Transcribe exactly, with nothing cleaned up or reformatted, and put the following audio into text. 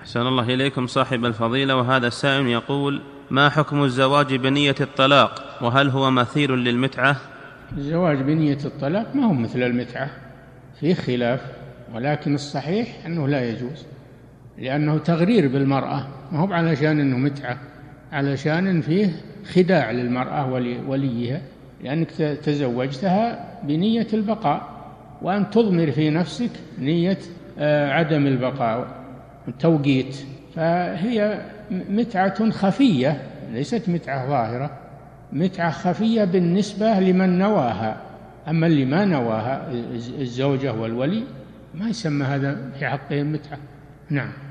أحسن الله إليكم صاحب الفضيلة. وهذا السائل يقول: ما حكم الزواج بنية الطلاق، وهل هو مثيل للمتعة؟ الزواج بنية الطلاق ما هو مثل المتعة، فيه خلاف، ولكن الصحيح أنه لا يجوز، لأنه تغرير بالمرأة، ما هو علشان أنه متعة، علشان فيه خداع للمرأة وليها، لأنك تزوجتها بنية البقاء، وأن تضمر في نفسك نية عدم البقاء التوقيت، فهي متعة خفية ليست متعة ظاهرة، متعة خفية بالنسبة لمن نواها. أما اللي ما نواها الزوجة والولي ما يسمى هذا في حقهم متعة. نعم.